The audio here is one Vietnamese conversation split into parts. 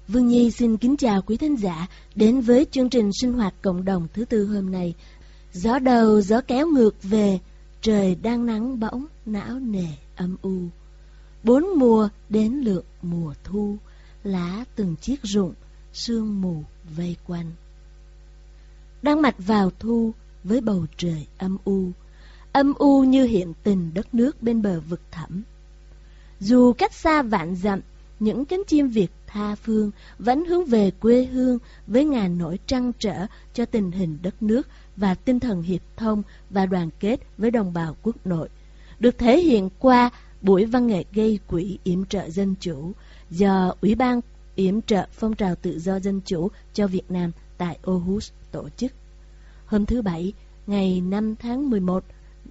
Vương Nhi xin kính chào quý thính giả đến với chương trình sinh hoạt cộng đồng thứ tư hôm nay. Gió đầu gió kéo ngược về, trời đang nắng bỗng não nề âm u. 4 mùa đến lượt mùa thu, lá từng chiếc rụng, sương mù vây quanh. Đang mặt vào thu với bầu trời âm u như hiện tình đất nước bên bờ vực thẳm. Dù cách xa vạn dặm, những cánh chim Việt tha phương vẫn hướng về quê hương với ngàn nỗi trăn trở cho tình hình đất nước và tinh thần hiệp thông và đoàn kết với đồng bào quốc nội, được thể hiện qua buổi văn nghệ gây quỹ yểm trợ dân chủ do Ủy ban yểm trợ phong trào tự do dân chủ cho Việt Nam tại Aarhus tổ chức hôm thứ Bảy, ngày 5 tháng 11,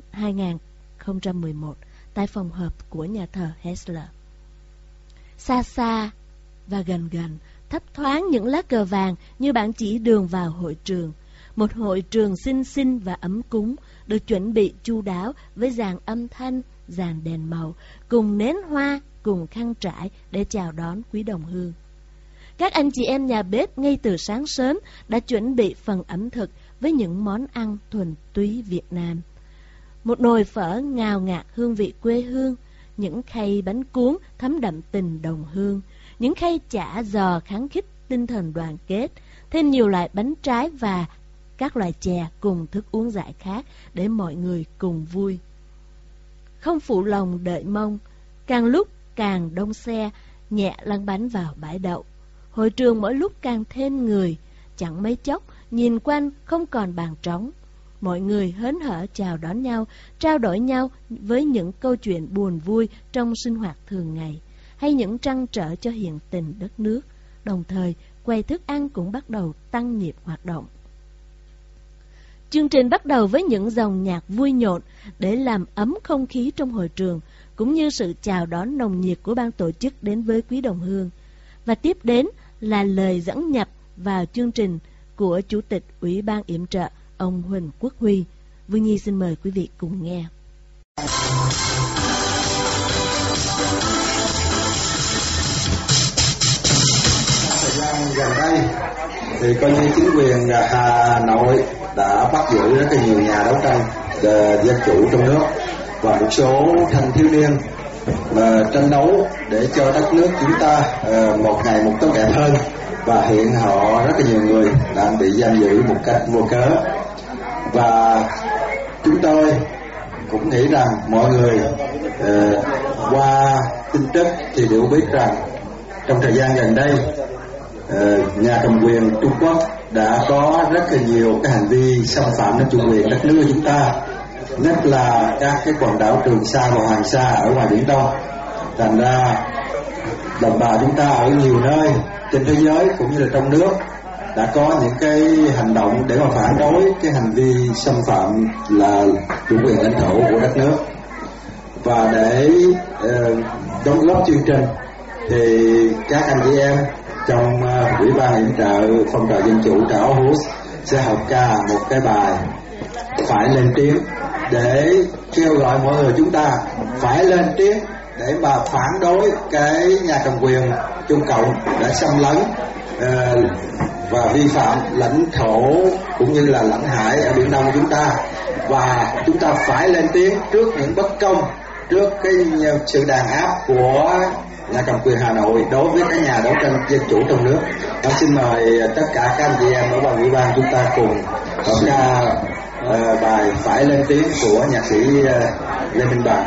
2011 tại phòng họp của nhà thờ Hessler. Xa xa và gần gần, thấp thoáng những lá cờ vàng như bản chỉ đường vào hội trường. Một hội trường xinh xinh và ấm cúng, được chuẩn bị chu đáo với dàn âm thanh, dàn đèn màu, cùng nến hoa, cùng khăn trải để chào đón quý đồng hương. Các anh chị em nhà bếp ngay từ sáng sớm đã chuẩn bị phần ẩm thực với những món ăn thuần túy Việt Nam. Một nồi phở ngào ngạt hương vị quê hương, những khay bánh cuốn thấm đậm tình đồng hương, những khay chả giò kháng khích tinh thần đoàn kết, thêm nhiều loại bánh trái và các loại chè cùng thức uống giải khát để mọi người cùng vui. Không phụ lòng đợi mong, càng lúc càng đông xe, nhẹ lăn bánh vào bãi đậu. Hội trường mỗi lúc càng thêm người, chẳng mấy chốc, nhìn quanh không còn bàn trống. Mọi người hớn hở chào đón nhau, trao đổi nhau với những câu chuyện buồn vui trong sinh hoạt thường ngày, hay những trăn trở cho hiện tình đất nước. Đồng thời, quầy thức ăn cũng bắt đầu tăng nhịp hoạt động. Chương trình bắt đầu với những dòng nhạc vui nhộn để làm ấm không khí trong hội trường, cũng như sự chào đón nồng nhiệt của ban tổ chức đến với quý đồng hương. Và tiếp đến là lời dẫn nhập vào chương trình của Chủ tịch Ủy ban yểm trợ, ông Huỳnh Quốc Huy. Vương Nhi xin mời quý vị cùng nghe. Thời gian gần đây thì coi như chính quyền Hà Nội đã bắt giữ rất là nhiều nhà đấu tranh dân chủ trong nước và một số thanh thiếu niên tranh đấu để cho đất nước chúng ta một ngày một tốt đẹp hơn, và hiện họ rất là nhiều người đang bị giam giữ một cách vô cớ. Và chúng tôi cũng nghĩ rằng mọi người qua tin tức thì đều biết rằng trong thời gian gần đây nhà cầm quyền Trung Quốc đã có rất là nhiều cái hành vi xâm phạm đến chủ quyền đất nước của chúng ta, nhất là các cái quần đảo Trường Sa và Hoàng Sa ở ngoài Biển Đông. Thành ra đồng bào chúng ta ở nhiều nơi trên thế giới cũng như là trong nước đã có những cái hành động để mà phản đối cái hành vi xâm phạm là chủ quyền lãnh thổ của đất nước. Và để đóng góp chương trình thì các anh chị em trong Ủy ban yểm trợ phong trào dân chủ tại Aarhus sẽ học ca một cái bài phải lên tiếng để kêu gọi mọi người chúng ta phải lên tiếng để mà phản đối cái nhà cầm quyền Trung Cộng đã xâm lấn và vi phạm lãnh thổ cũng như là lãnh hải ở Biển Đông của chúng ta. Và chúng ta phải lên tiếng trước những bất công, trước cái sự đàn áp của nhà cầm quyền Hà Nội đối với các nhà đấu tranh dân chủ trong nước. Xin mời tất cả các anh chị em ở ban ủy ban chúng ta cùng hợp ca bài phải lên tiếng của nhạc sĩ Lê Minh Bằng.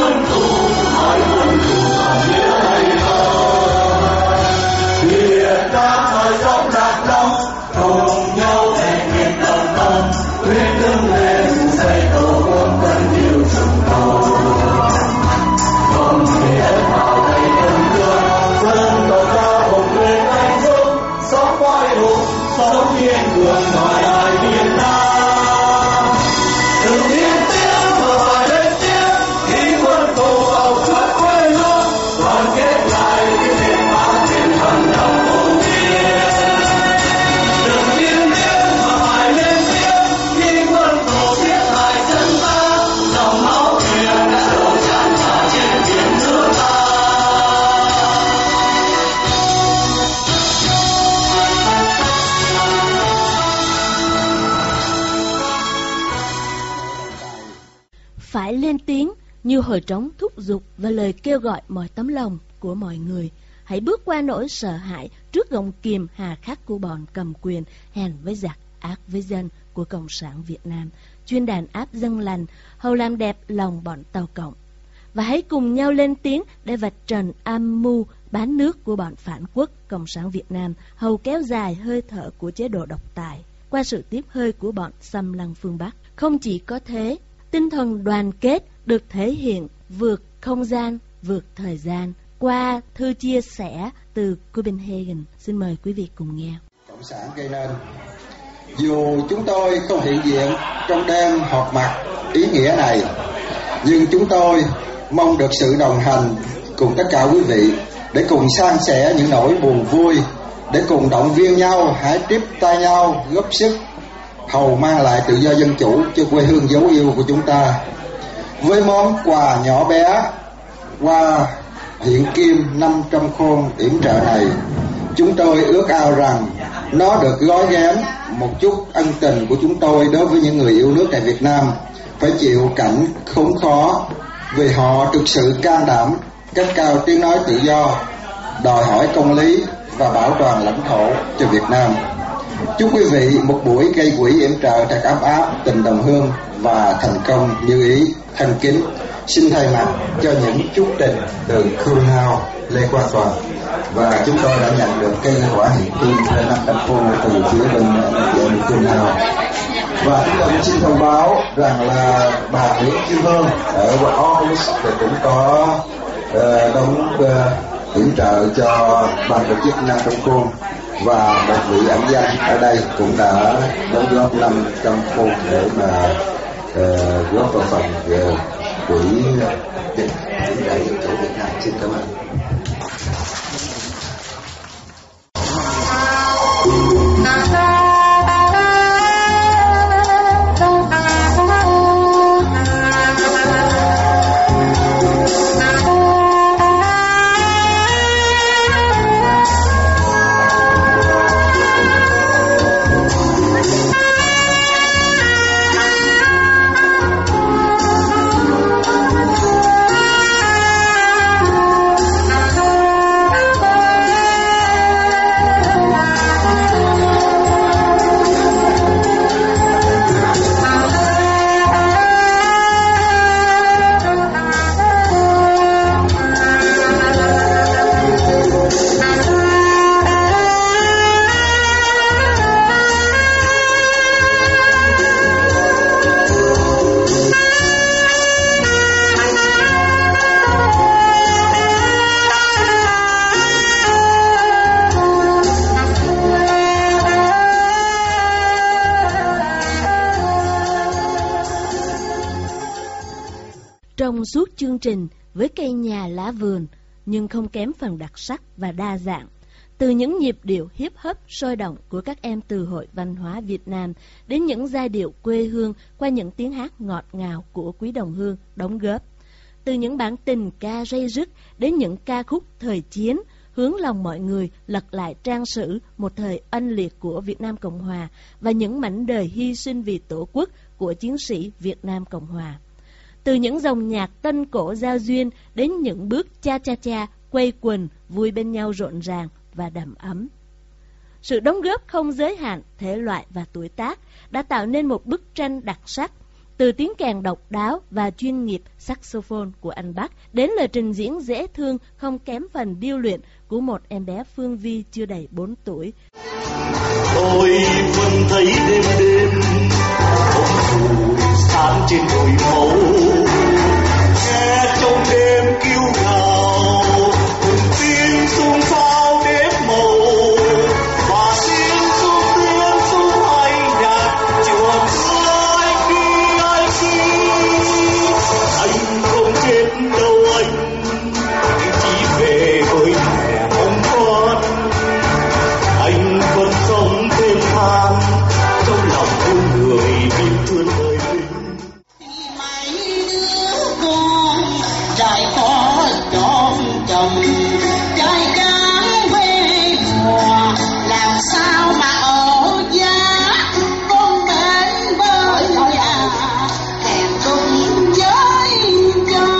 Việt ta thời sống đạp đông, cùng nhau thể hiện đồng tâm, quyết đứng lên xây tổ quốc thân yêu chúng tôi. Không thể hết bảo vệ thân thương, dân tộc ta cùng lên anh dũng, sống oai hùng, sống kiên cường mọi ai Việt Nam. Đừng yên tiếng mà phải lên tiếng, khi quân thù vào chuốt quê hương, đoàn kết lại cái niềm máu truyền thần đồng tổ tiên. Đừng yên tiếng mà phải lên tiếng, khi quân thù giết hại dân ta, dòng máu thuyền đã đổ tràn cả trên biển nước ta. Phải lên tiếng như hồi trống thúc giục và lời kêu gọi mọi tấm lòng của mọi người. Hãy bước qua nỗi sợ hãi trước gông kiềm hà khắc của bọn cầm quyền hèn với giặc ác với dân của Cộng sản Việt Nam, chuyên đàn áp dân lành, hầu làm đẹp lòng bọn Tàu Cộng. Và hãy cùng nhau lên tiếng để vạch trần âm mưu bán nước của bọn phản quốc Cộng sản Việt Nam, hầu kéo dài hơi thở của chế độ độc tài qua sự tiếp hơi của bọn xâm lăng phương Bắc. Không chỉ có thế, tinh thần đoàn kết được thể hiện vượt không gian, vượt thời gian qua thư chia sẻ từ Copenhagen. Xin mời quý vị cùng nghe. Cộng sản gây nên. Dù chúng tôi không hiện diện trong đêm họp mặt ý nghĩa này, nhưng chúng tôi mong được sự đồng hành cùng tất cả quý vị để cùng san sẻ những nỗi buồn vui, để cùng động viên nhau, hãy tiếp tay nhau góp sức hầu mang lại tự do dân chủ cho quê hương dấu yêu của chúng ta. Với món quà nhỏ bé qua hiện kim 500 khôn yểm trợ này, chúng tôi ước ao rằng nó được gói ghém một chút ân tình của chúng tôi đối với những người yêu nước tại Việt Nam phải chịu cảnh khốn khó vì họ thực sự can đảm cất cao tiếng nói tự do, đòi hỏi công lý và bảo toàn lãnh thổ cho Việt Nam. Chúc quý vị một buổi gây quỹ yểm trợ thật ấm áp, tình đồng hương và thành công như ý. Thân kính xin thay mặt cho những chúc tình từ Khương Hao, Lê Quang Toàn, và chúng tôi đã nhận được cây quả hiện kim trên 500 khôn từ phía bên Khương Hao. Và chúng tôi xin thông báo rằng là bà Nguyễn Kim Hương ở Office cũng có đóng yểm trợ cho ban tổ chức 500 khôn, và một vị ẩn danh ở đây cũng đã đóng góp 500 khôn để mà góp vào phần quỹ đại dân chủ Việt Nam. Xin cảm ơn. Trong suốt chương trình với cây nhà lá vườn, nhưng không kém phần đặc sắc và đa dạng, từ những nhịp điệu hip hop sôi động của các em từ Hội Văn hóa Việt Nam đến những giai điệu quê hương qua những tiếng hát ngọt ngào của quý đồng hương đóng góp, từ những bản tình ca ray rứt đến những ca khúc thời chiến hướng lòng mọi người lật lại trang sử một thời oanh liệt của Việt Nam Cộng Hòa và những mảnh đời hy sinh vì Tổ quốc của chiến sĩ Việt Nam Cộng Hòa. Từ những dòng nhạc tân cổ giao duyên đến những bước cha cha cha quây quần vui bên nhau rộn ràng và đầm ấm. Sự đóng góp không giới hạn thể loại và tuổi tác đã tạo nên một bức tranh đặc sắc, từ tiếng kèn độc đáo và chuyên nghiệp saxophone của anh Bắc đến lời trình diễn dễ thương không kém phần điêu luyện của một em bé Phương Vi chưa đầy 4 tuổi. Tôi vẫn thấy đêm đêm bóng phù sáng trên đồi màu, nghe trong đêm kêu gào từng tiếng xung pháo đếp màu và tiếng xung tiếng xung hay nhạc trường ai khi anh không chết đâu anh chỉ về với mẹ mong con, anh vẫn sống thêm than trong lòng con người biết thương đời mình. Mấy đứa con trai có chọn chồng trai trắng quê mùa làm sao mà ở giá con bên với nhà hẹn cùng với nhau.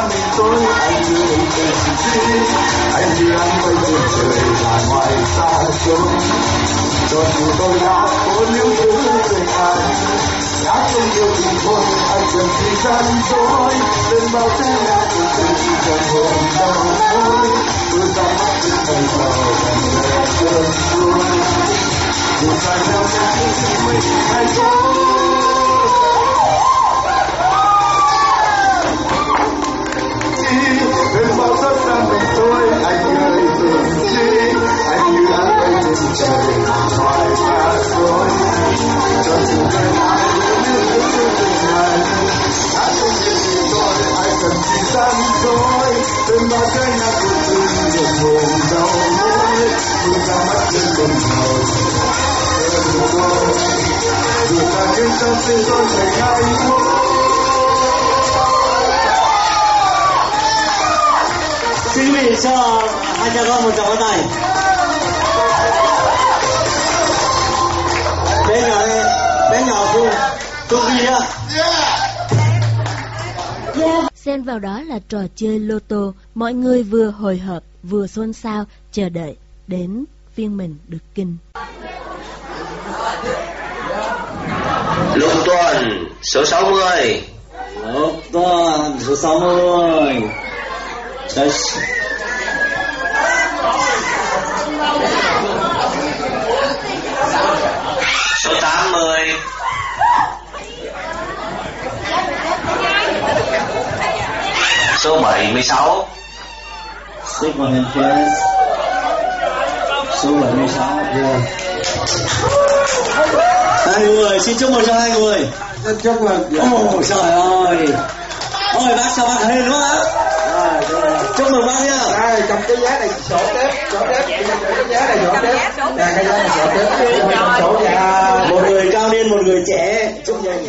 sang mình tôi, anh như một kẻ chỉ anh như anh quay trên trời là ngoài xa xôi. Cho dù tôi đã cố níu giữ tình anh, đã không yêu thì thôi, anh cần gì gian dối. Đừng bao thế nào cũng từng chỉ cần hồn đau thôi. Tôi ra mắt những ngày đầu gần về cơn xuôi. Dù phải theo những mình hay thôi. Đừng bao giấc sang mình tôi, anh như ấy từng chi. Anh như đã quay trên trời ngoài xa xôi. Cho dù ngày nào cũng như những tình này, đã không biết gì tôi, anh cần chỉ gian dối. Đừng bao thế nào cũng từng được buồn đau mối. Dù ra mắt trên con đầu dù ta kinh trong xin tôi thành hạnh phúc. Xin quý vị cho hai cha con một tràng pháo tay. Bé nhỏ Phương Vi á. Xen vào đó là trò chơi lô tô, mọi người vừa hồi hộp vừa xôn xao chờ đợi đến phiên mình được kinh. Lục tuần số 60. Lục tuần số 60. Đấy. Số 80. Số 76. Sigmund Freud. Số 76. Hai người, xin chúc mừng cho hai người. Chúc mừng. Ồ trời ơi. Ôi bác cho bác hình luôn á. Chúc mừng bác nha. Đây, cầm cái giá này sổ tép, cái giá này sổ tép. Nè, cái giá này sổ tép, sổ giá. Một người cao niên, một người trẻ. Chúc mừng.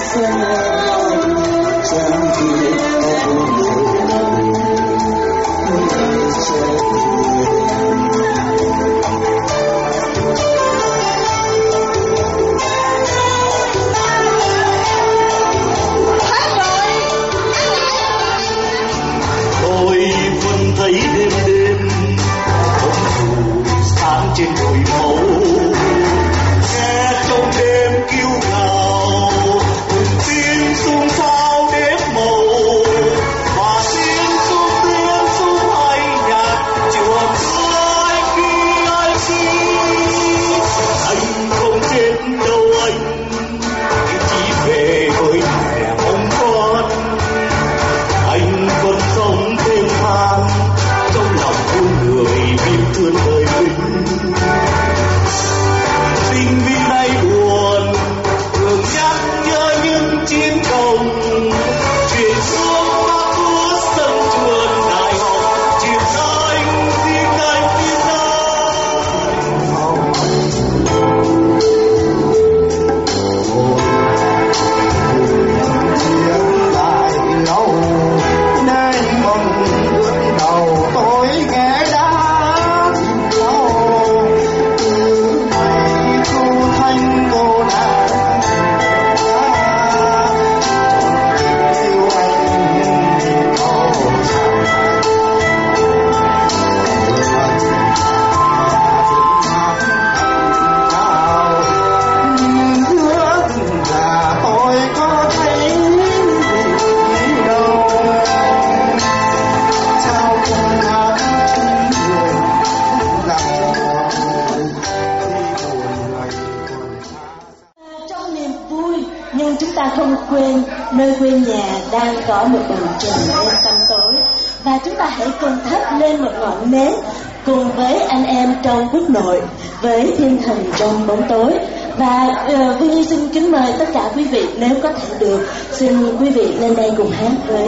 Nơi quê nhà đang có một bầu trời đêm tăm tối, và chúng ta hãy cùng thắp lên một ngọn nến cùng với anh em trong quốc nội, với thiên thần trong bóng tối. Và Vương xin kính mời tất cả quý vị, nếu có thể được, xin quý vị lên đây cùng hát với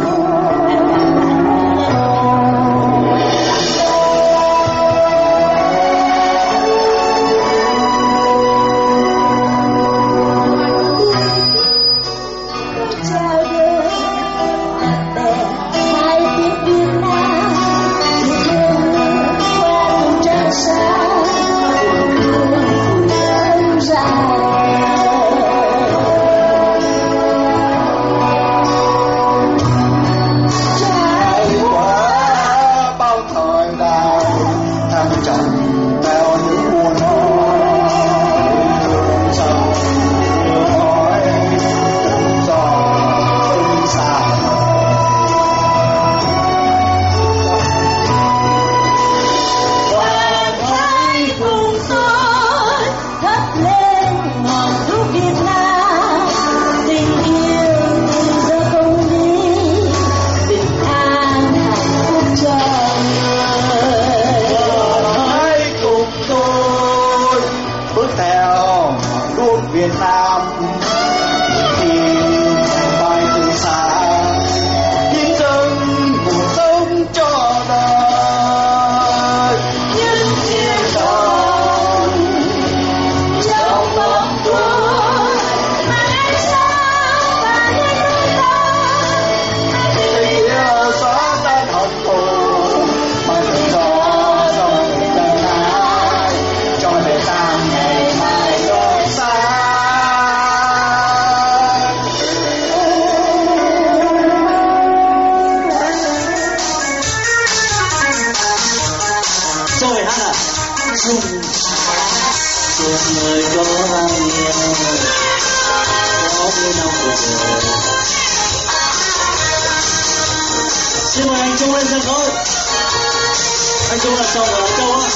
người có ai yêu có với nhau cuộc đời. Xin mời anh Trung lên sân khấu. Anh Trung là chồng của Châu á.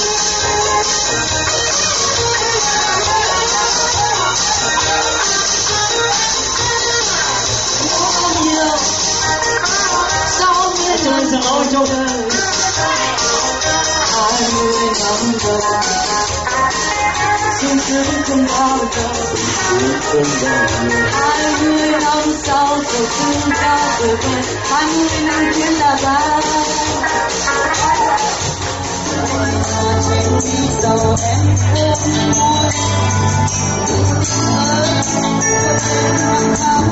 Anh Trung lên sân khấu, anh Trung. 20 năm rồi, xin cứ không bao giờ quên bao nhiêu. 20 năm sau rồi cùng ta trở về, 20 năm chuyến đã ra. Trên đi sau em ước mơ,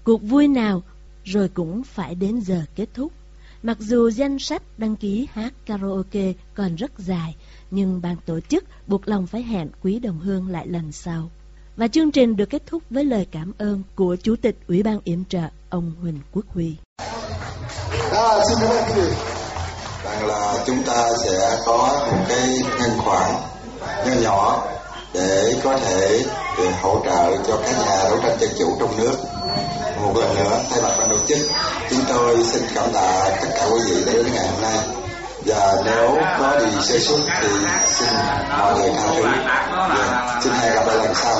Cuộc vui nào rồi cũng phải đến giờ kết thúc. Mặc dù danh sách đăng ký hát karaoke còn rất dài, nhưng ban tổ chức buộc lòng phải hẹn quý đồng hương lại lần sau. Và chương trình được kết thúc với lời cảm ơn của Chủ tịch Ủy ban Yểm trợ, ông Huỳnh Quốc Huy. Xin cảm ơn quý vị. Rằng là chúng ta sẽ có một cái ngân khoản nhỏ nhỏ để có thể hỗ trợ cho các nhà đấu tranh dân chủ trong nước. Một lần nữa, thay mặt ban tổ chức, chúng tôi xin cảm tạ tất cả quý vị đã đến ngày hôm nay. Và nếu có gì sơ suất thì xin mọi người tha thứ. Xin hẹn gặp lại lần sau.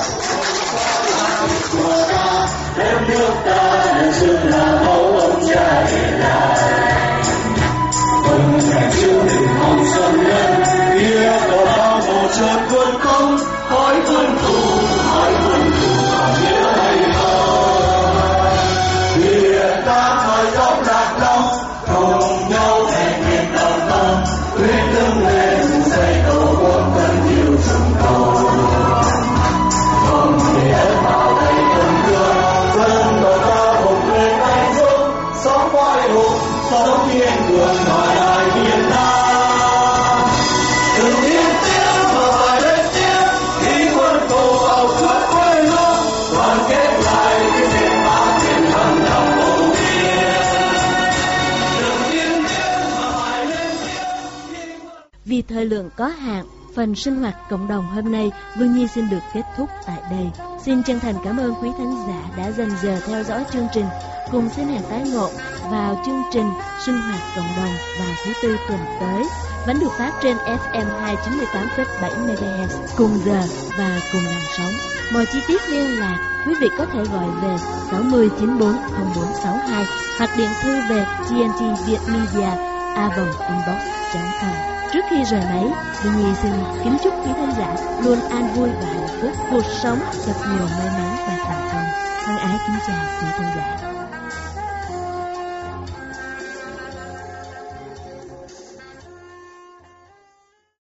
Đất nước ta được xưng là mẫu ông cha để lại. Ông ngày trước đừng mong xuân nhân, kia có bao hồ chợt vươn công, hỏi vươn thù còn nhớ hay không? Hiện ta thời dốc lạc long, cùng nhau thể nguyện đồng tâm, quyết đứng lên xây tổ quốc thân yêu chúng tôi. Không để ép vào đây thân thương, dân tộc ta hùng lên anh dũng, sống oai hùng, sống kiên cường nói lại Việt Nam. Đừng yên tiếng mà phải lên tiếng, khi quân thù vào cướp quê hương, đoàn kết lại cái nền móng thiên thần lòng hồn thiên. Đừng yên tiếng mà phải lên tiếng. Vì thời lượng có hạn, phần sinh hoạt cộng đồng hôm nay Vương Nhi xin được kết thúc tại đây. Xin chân thành cảm ơn quý khán giả đã dành giờ theo dõi chương trình. Cùng xin hẹn tái ngộ vào chương trình sinh hoạt cộng đồng vào thứ Tư tuần tới, vẫn được phát trên FM 298,7 MHz cùng giờ và cùng làn sóng. Mọi chi tiết liên lạc quý vị có thể gọi về 60 94 0462 hoặc điện thư về tntvietmedia@inbox.com. Trước khi rời máy, Vương Nhi xin kính chúc quý khán giả luôn an vui và hạnh phúc, cuộc sống gặp nhiều may mắn và thành công. Thân ái kính chào quý khán giả.